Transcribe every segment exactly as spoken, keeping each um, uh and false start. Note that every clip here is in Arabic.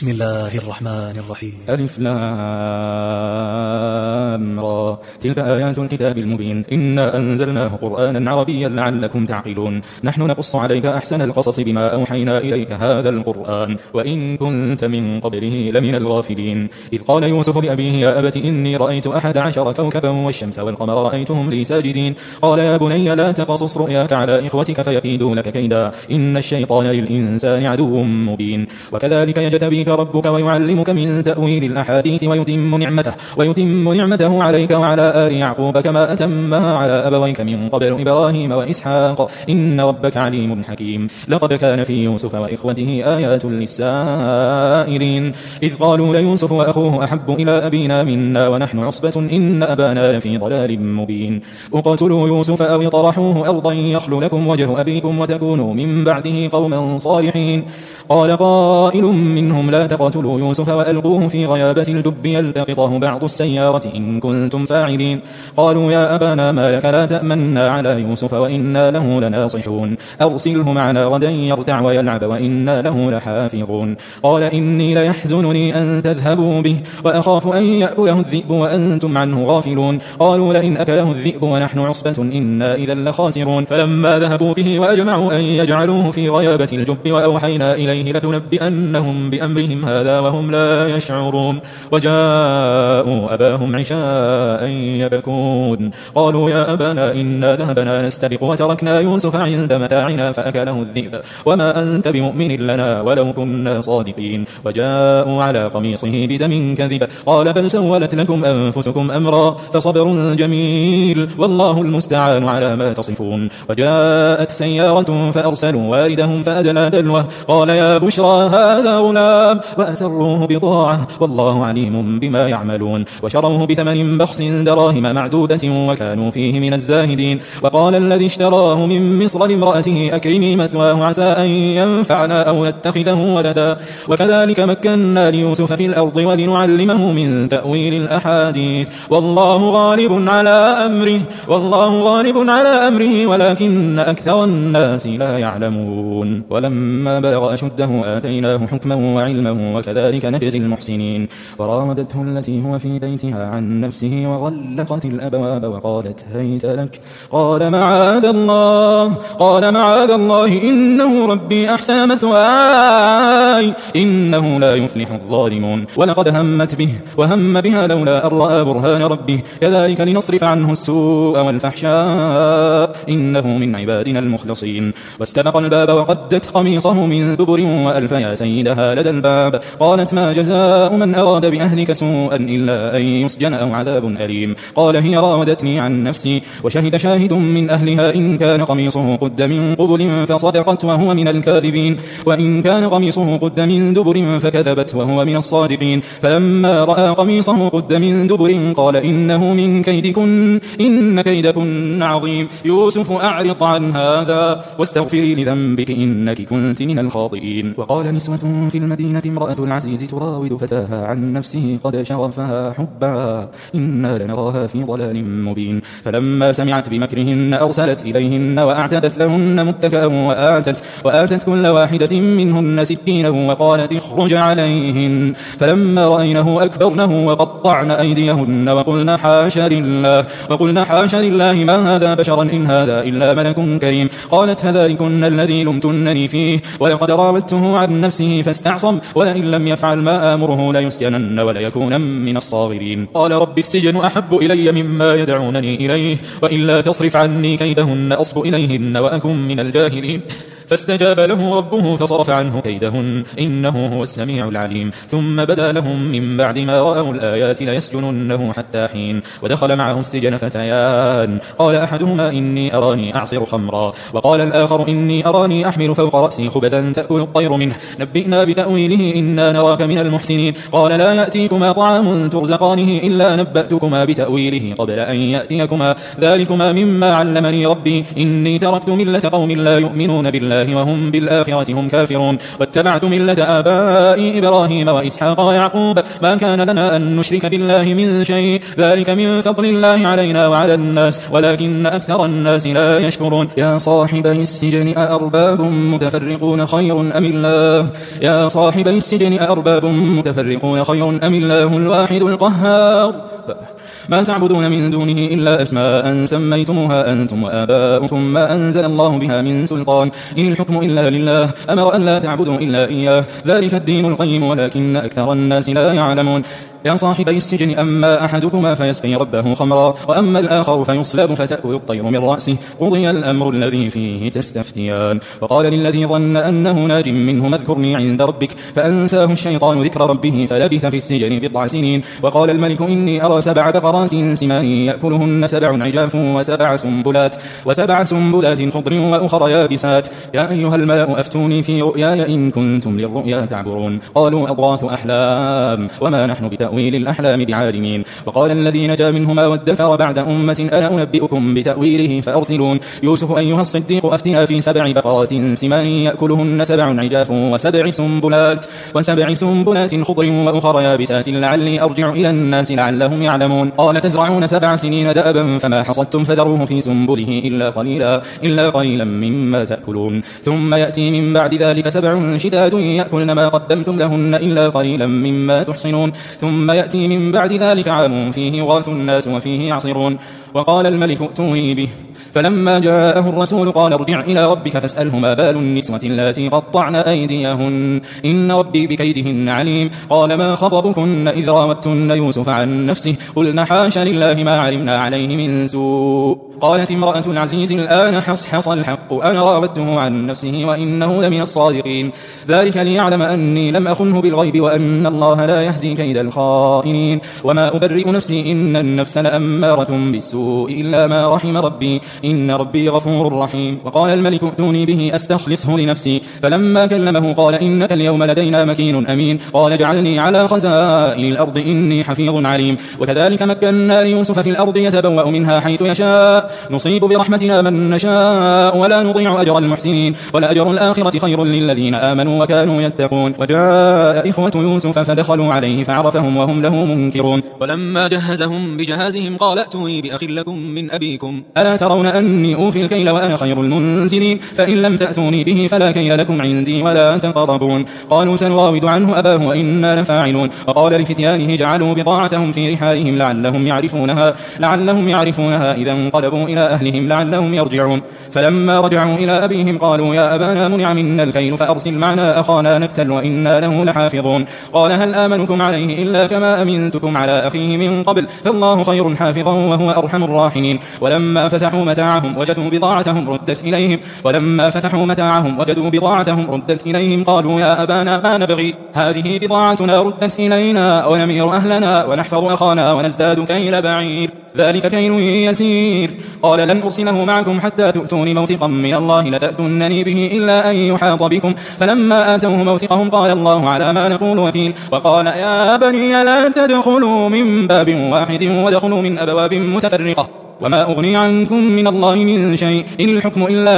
بسم الله الرحمن الرحيم. ألف لام را تلك آيات الكتاب المبين إنا أنزلناه قرآنا عربيا لعلكم تعقلون نحن نقص عليك أحسن القصص بما أوحينا إليك هذا القرآن وإن كنت من قبله لمن الغافلين إذ قال يوسف لأبيه يا أبت إني رأيت أحد عشر كوكبا والشمس والقمر رأيتهم لي ساجدين قال يا بني لا تقصص رؤياك على إخوتك فيكيدوا لك كيدا إن الشيطان للإنسان عدو مبين وكذلك يجتبيك ربك ويعلمك من تأويل الأحاديث ويتم نعمته ويتم نعمته عليك وعلى آل يعقوب كما أتمها على أبويك من قبل إبراهيم وإسحاق إن ربك عليم حكيم لقد كان في يوسف وإخوته آيات للسائلين إذ قالوا ليوسف وأخوه أحب إلى أبينا منا ونحن عصبة إن أبانا لفي ضلال مبين اقتلوا يوسف أو اطرحوه أرضا يخل لكم وجه أبيكم وتكونوا من بعده قوما صالحين قال قائل منهم لا تقتلوا يوسف وألقوه في غيابة الجب يلتقطه بعض السيارة إن كنتم فاعلين قالوا يا أبانا ما لك لا تأمنا على يوسف وإنا له لناصحون أرسله معنا غدا يرتع ويلعب وإنا له لحافظون قال إني ليحزنني أن تذهبوا به وأخاف أن يأكله الذئب وأنتم عنه غافلون قالوا لئن أكله الذئب ونحن عصبة إنا إذا لخاسرون فلما ذهبوا به وأجمعوا أن يجعلوه في غيابة الجب وأوحينا إليه لتنبئنهم بأمرهم هذا وهم لا يشعرون وجاءوا أباهم عشاء يبكون قالوا يا أبانا إنا ذهبنا نستبق وتركنا يوسف عند متاعنا فأكله الذئب وما أنت بمؤمن لنا ولو كنا صادقين وجاءوا على قميصه بدم كذب قال بل سولت لكم أنفسكم أمرا فصبر جميل والله المستعان على ما تصفون وجاءت سيارة فأرسلوا واردهم فأدلى دلوه قال يا بشرى هذا غلام وأسروه بضاعة والله عليم بما يعملون وشروه بثمن بخس دراهم معدودة وكانوا فيه من الزاهدين وقال الذي اشتراه من مصر لامرأته أكرمي مثواه عسى أن ينفعنا أو نتخذه ولدا وكذلك مكنا ليوسف في الأرض ولنعلمه من تأويل الأحاديث والله غالب على أمره والله غالب على أمره ولكن أكثر الناس لا يعلمون ولما بلغ أشده آتيناه حكما وعلما وكذلك نجزي المحسنين وراودته التي هو في بيتها عن نفسه وغلقت الأبواب وقالت هيت لك قال معاذ الله قال معاذ الله إنه ربي أحسن مثواي إنه لا يفلح الظالمون ولقد همت به وهم بها لولا أن رأى برهان ربه كذلك لنصرف عنه السوء والفحشاء إنه من عبادنا المخلصين واستبق الباب وقدت قميصه من دبر وألف يا سيدها لدى الباب قالت ما جزاء من أراد بأهلك سوءا إلا أن يسجن أو عذاب أليم قال هي راودتني عن نفسي وشهد شاهد من أهلها إن كان قميصه قد من قبل فصدقت وهو من الكاذبين وإن كان قميصه قد من دبر فكذبت وهو من الصادقين فلما رأى قميصه قد من دبر قال إنه من كيدكن إن كيدكن عظيم يوسف أعرض عن هذا واستغفري لذنبك إنك كنت من الخاطئين وقال نسوة في المدينة امرأة العزيز تراود فتاها عن نفسه قد شغفها حبا إنا لنراها في ضلال مبين فلما سمعت بمكرهن أرسلت إليهن وأعتدت لهن متكأ وآتت, وآتت كل واحدة منهن سكينا وقالت اخرج عليهن فلما رأينه أكبرنه وقطعن أيديهن وقلن حاش لله وقلن حاش لله ما هذا بشرا إن هذا إلا ملك كريم قالت فذلكن الذي لمتنني فيه ولقد راودته عن نفسه فاستعصم ولئن لم يفعل ما آمره ليسجنن وليكون من الصاغرين قال رب السجن أحب إلي مما يدعونني إليه وإلا تصرف عني كيدهن أصب إليهن وأكن من الجاهلين فاستجاب له ربه فصرف عنه كيدهن إنه هو السميع العليم ثم بدا لهم من بعد ما رأوا الآيات ليسجننه حتى حين ودخل معه السجن فتيان قال أحدهما إني أراني أعصر خمرا وقال الآخر إني أراني أحمل فوق رأسي خبزا تأكل الطير منه نبئنا بتأويله إنا نراك من المحسنين قال لا يأتيكما طعام ترزقانه إلا نبأتكما بتأويله قبل أن يأتيكما ذلكما مما علمني ربي إني تركت ملة قوم لا يؤمنون بالله بالله وهم بالآخرة هم كافرون واتبعت ملة آبائي إبراهيم وإسحاق ويعقوب ما كان لنا أن نشرك بالله من شيء ذلك من فضل الله علينا وعلى الناس ولكن أكثر الناس لا يشكرون يا صاحبي السجن أأرباب متفرقون خير أم الله يا صاحبي السجن أأرباب متفرقون خير أم الله الواحد القهار ما تعبدون من دونه إلا أسماء سميتموها أنتم وآباؤكم ما أنزل الله بها من سلطان إن الحكم إلا لله أمر أن لا تعبدوا إلا إياه ذلك الدين القيم ولكن أكثر الناس لا يعلمون يا صاحبي السجن أما أحدكما فيسقي ربه خمرا وأما الآخر فيصلب فتأكل الطير من رأسه قضي الأمر الذي فيه تستفتيان وقال للذي ظن أنه ناج منه اذكرني عند ربك فأنساه الشيطان ذكر ربه فلبث في السجن بضع سنين وقال الملك إني أرى سبع بقرات سمان يأكلهن سبع عجاف وسبع سنبلات وسبع سنبلات خضر وأخر يابسات يا أيها الملأ أفتوني في رؤياي إن كنتم للرؤيا تعبرون قالوا أضغاث أحلام وما نحن بتأويل تأويل الأحلام بعالمين وقال الذي نجا منهما وادكر بعد أمة أنا أنبئكم بتأويله فأرسلون يوسف أيها الصديق أفتنا في سبع بقرات سمان يأكلهن سبع عجاف وسبع سنبلات وسبع سنبلات خضر وأخر يابسات لعلي أرجع إلى الناس لعلهم يعلمون قال تزرعون سبع سنين دأبا فما حصدتم فذروه في سنبله إلا قليلا إلا قليلا مما تأكلون ثم يأتي من بعد ذلك سبع شداد يأكلن ما قدمتم لهن إلا قليلا مما تحصنون ثم يأتي من بعد ذلك عام فيه يغاث الناس وفيه يعصرون وقال الملك ائتوني به فلما جاءه الرسول قال ارجع إلى ربك فاسأله ما بال النسوة التي قطعن أيديهن إن ربي بكيدهن عليم قال ما خطبكن إذ راوتن يوسف عن نفسه قلنا حاش لله ما علمنا عليه من سوء قالت امرأة العزيز الآن حصحص الحق أنا راودته عن نفسه وإنه لمن الصادقين ذلك ليعلم أني لم أخنه بالغيب وأن الله لا يهدي كيد الخائنين وما أبرئ نفسي إن النفس لأمارة بالسوء إلا ما رحم ربي إن ربي غفور رحيم وقال الملك ائتوني به أستخلصه لنفسي فلما كلمه قال إنك اليوم لدينا مكين أمين قال اجعلني على خزائن الأرض إني حفيظ عليم وكذلك مكنا ليوسف في الأرض يتبوأ منها حيث يشاء نصيب برحمتنا من نشاء ولا نضيع أجر المحسنين ولأجر الآخرة خير للذين آمنوا وكانوا يتقون وجاء إخوة يوسف فدخلوا عليه فعرفهم وهم له منكرون ولما جهزهم بجهازهم قال ائتوني بأخ لكم من أبيكم ألا ترون أني أوفي الكيل وأنا خير المنزلين فإن لم تأتوني به فلا كيل لكم عندي ولا تقربون قالوا سنراود عنه أباه وإنا لفاعلون وقال لفتيانه جعلوا بضاعتهم في رحالهم لعلهم يعرفونها لعلهم يعرفونها إذا انقلبوا إلى أهلهم لعلهم يرجعون فلما رجعوا إلى أبيهم قالوا يا أبانا منع منا الكيل فأرسل معنا أخانا نكتل وإنا له لحافظون قال هل آمنكم عليه إلا كما أمنتكم على أخيه من قبل فالله خير حافظا وهو أرحم الراحمين ولما فتحوا متاعهم وجدوا بضاعتهم ردت إليهم ولما فتحوا متاعهم وجدوا بضاعتهم ردت إليهم قالوا يا أبانا ما نبغي هذه بضاعتنا ردت إلينا ونمير أهلنا ونحفظ أخانا ونزداد كيل بعير ذلك كيل يسير قال لن أرسله معكم حتى تؤتون موثقا من الله لتأتونني به إلا أن يحاط بكم فلما آتوه موثقهم قال الله على ما نقول وكيل وقال يا بني لا تدخلوا من باب واحد ودخلوا من أبواب متفرقة وما أغني عنكم من الله من شيء إن الحكم إلا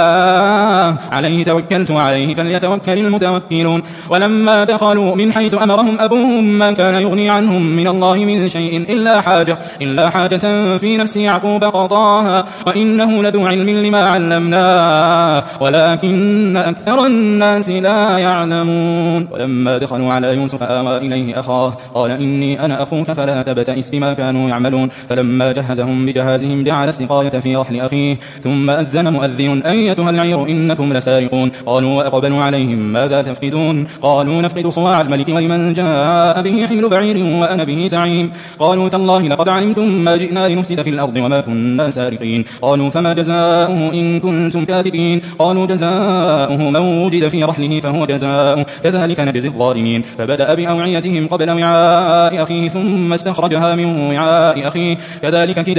لله عليه توكلت وعليه فليتوكل المتوكلون ولما دخلوا من حيث أمرهم أبوهم ما كان يغني عنهم من الله من شيء إلا حاجة إلا حاجة في نفس يعقوب قضاها وإنه لذو علم لما علمناه ولكن أكثر الناس لا يعلمون ولما دخلوا على يوسف آوى إليه أخاه قال إني أنا أخوك فلا تبتئس بما كانوا يعملون فلما جهزهم بجهازهم جعل السقاية في رحل أخيه ثم أذن مؤذن أيتها العير إنكم لسارقون قالوا وأقبلوا عليهم ماذا تفقدون قالوا نفقد صواع الملك ولمن جاء به حمل بعير وأنا به زعيم قالوا تالله لقد علمتم ما جئنا لنفسد في الأرض وما كنا سارقين قالوا فما جزاؤه إن كنتم كاذبين قالوا جزاؤه من وجد في رحله فهو جزاؤه كذلك نجزي الظالمين فبدأ بأوعيتهم قبل وعاء أخيه ثم استخرجها من وعاء أخيه كذلك كدنا ليوسف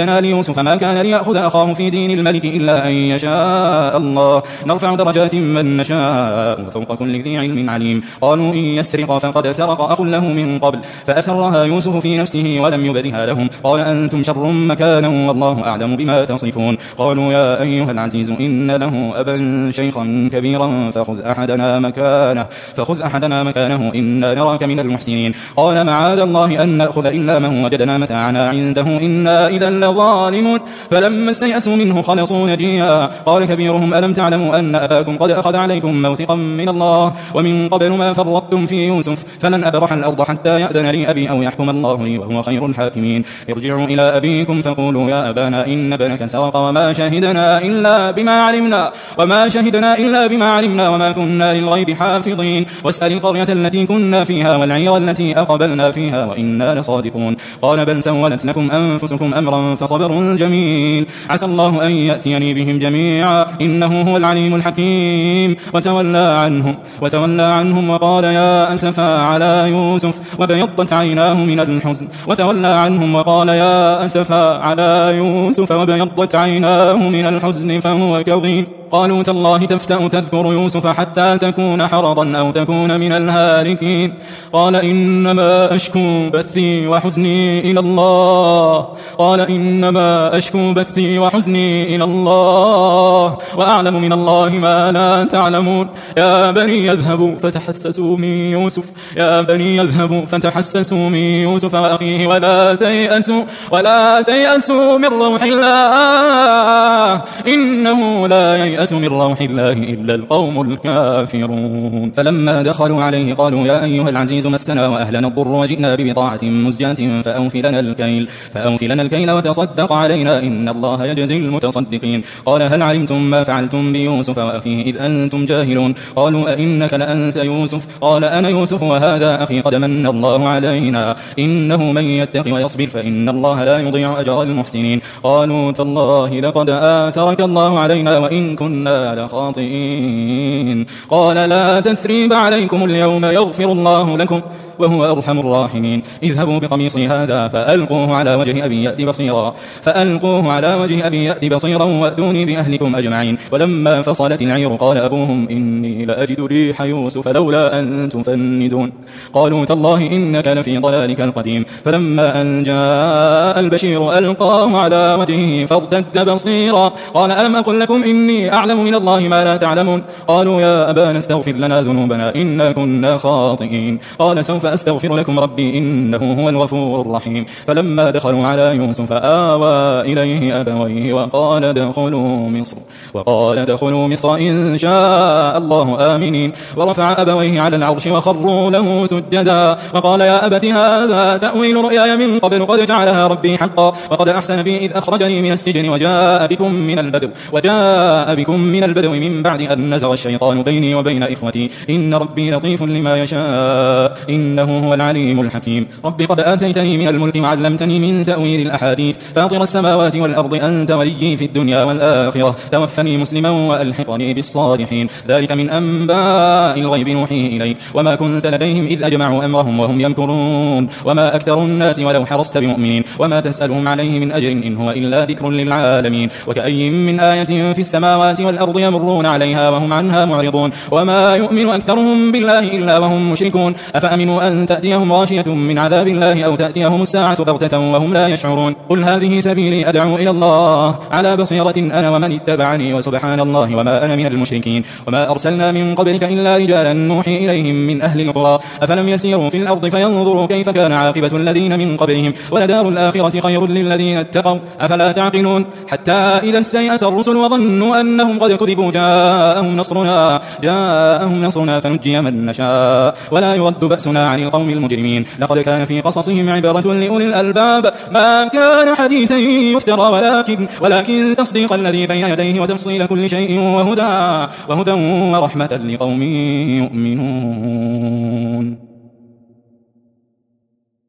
يوسف ما كان ليأخذ أخاه في دين الملك إلا أن يشاء الله نرفع درجات من نشاء وفوق كل ذي علم عليم. قالوا إن يسرق فقد سرق أخ له من قبل فأسرها يوسف في نفسه ولم يبدها لهم قال أنتم شر مكانا والله أعلم بما تصفون. قالوا يا أيها العزيز إن له أبا شيخا كبيرا فخذ أحدنا مكانه فخذ أحدنا مكانه إنا نراك من المحسنين. قال معاذ الله أن نأخذ إلا من وجدنا متاعنا عنده إنا إذا لظالمون. فلما استيأسوا منه خلصوا نجيا قال كبيرهم ألم تعلموا أن أباكم قد أخذ عليكم موثقا من الله ومن قبل ما فرطتم في يوسف فلن أبرح الأرض حتى يأذن لي أبي أو يحكم الله لي وهو خير الحاكمين. ارجعوا إلى أبيكم فقولوا يا أبانا إن ابنك سرق وما شهدنا إلا بما علمنا وما شهدنا إلا بما علمنا وما كنا للغيب حافظين. واسأل القرية التي كنا فيها والعير التي أقبلنا فيها وإنا لصادقون. قال بل سولت لكم أنفسكم أمرا فصبر جميل عسى الله أن يأتيني بهم جميعا إنه هو العليم الحكيم. وتولى عنهم وتولى عنهم وقال يا أسفا على يوسف وبيضت عيناه من الحزن وتولى عنهم وقال يا أسفا على يوسف وبيضت عيناه من الحزن فهو كظيم. قالوا تالله تفتأ تذكر يوسف حتى تكون حرضا أو تكون من الهالكين. قال إنما أشكو بثي وحزني إلى الله قال إنما أشكو بثي وحزني إلى الله وأعلم من الله ما لا تعلمون. يا بني يذهبوا فتحسسوا من يوسف يا بني يذهبوا فتحسسوا من يوسف وأخيه ولا تيأسوا ولا تيأسوا من روح الله إنه لا ييأس من روح الله إلا القوم الكافرون. فلما دخلوا عليه قالوا يا أيها العزيز مسنا وأهلنا الضر وجئنا ببضاعة مزجاة فأوف لنا الكيل فأوف لنا الكيل وتصدق علينا إن الله يجزي المتصدقين. قال هل علمتم ما فعلتم بيوسف وأخيه إذ أنتم جاهلون. قالوا أئنك لأنت يوسف قال أنا يوسف وهذا أخي قد من الله علينا إنه من يتق ويصبر فإن الله لا يضيع أجر المحسنين. قالوا تالله لقد آثرك الله علينا وإن كنا لخاطئين. قال لا تثريب عليكم اليوم يغفر الله لكم وهو أرحم الراحمين. اذهبوا بقميصي هذا فألقوه على وجه أبي يأتي بصيرا فألقوه على وجه أبي يأتي بصيرا وأتوني بأهلكم أجمعين. ولما فصلت العير قال أبوهم إني لأجد ريح يوسف لولا أن تفندون. قالوا تالله إنك لفي ضلالك القديم. فلما أن جاء البشير ألقاه على وجهه فارتد بصيرا قال ألم أقل لكم إني أعلم من الله ما لا تعلمون. قالوا يا أبانا استغفر لنا ذنوبنا إنا كنا خاطئين. قال سوف فأستغفر لكم ربي إنه هو الغفور الرحيم. فلما دخلوا على يوسف آوى إليه أبويه وقال ادخلوا مصر وقال ادخلوا مصر إن شاء الله آمنين. ورفع أبويه على العرش وخروا له سجدا وقال يا أبت هذا تأويل رؤياي من قبل قد جعلها ربي حقا وقد أحسن بي إذ أخرجني من السجن وجاء بكم من البدو وجاء بكم من البدو من بعد أن نزغ الشيطان بيني وبين إخوتي إن ربي لطيف لما يشاء إنه هو العليم الحكيم. رب قد آتيتني من الملك وعلمتني من تأويل الأحاديث فاطر السماوات والأرض أنت وليي في الدنيا والآخرة توفني مسلما وألحقني بالصالحين. ذلك من أنباء الغيب نوحيه إليك وما كنت لديهم إذ أجمعوا أمرهم وهم يمكرون وما أكثر الناس ولو حرصت بمؤمنين وما تسألهم عليه من أجر إن هو إلا ذكر للعالمين. وكأي من آية في السماوات والأرض يمرون عليها وهم عنها معرضون وما يؤمن أكثرهم بالله إلا وهم مشركون. أفأمنوا أن تأتيهم غاشية من عذاب الله أو تأتيهم الساعة بغتة وهم لا يشعرون. قل هذه سبيلي أدعو إلى الله على بصيرة أنا ومن اتبعني وسبحان الله وما أنا من المشركين. وما أرسلنا من قبلك إلا رجالا نوحي إليهم من أهل القرى أفلم يسيروا في الأرض فينظروا كيف كان عاقبة الذين من قبلهم ولدار الآخرة خير للذين اتقوا أفلا تعقلون. حتى إذا استيأس الرسل وظنوا أنهم قد كذبوا جاءهم نصرنا جاءهم نصرنا فنجي من نشاء ولا يرد بأسنا عن القوم المجرمين. لقد كان في قصصهم عبرة لأولي الألباب ما كان حديثا يفترى ولكن ولكن تصديق الذي بين يديه وتفصيل كل شيء وهدى وهدى ورحمة لقوم يؤمنون.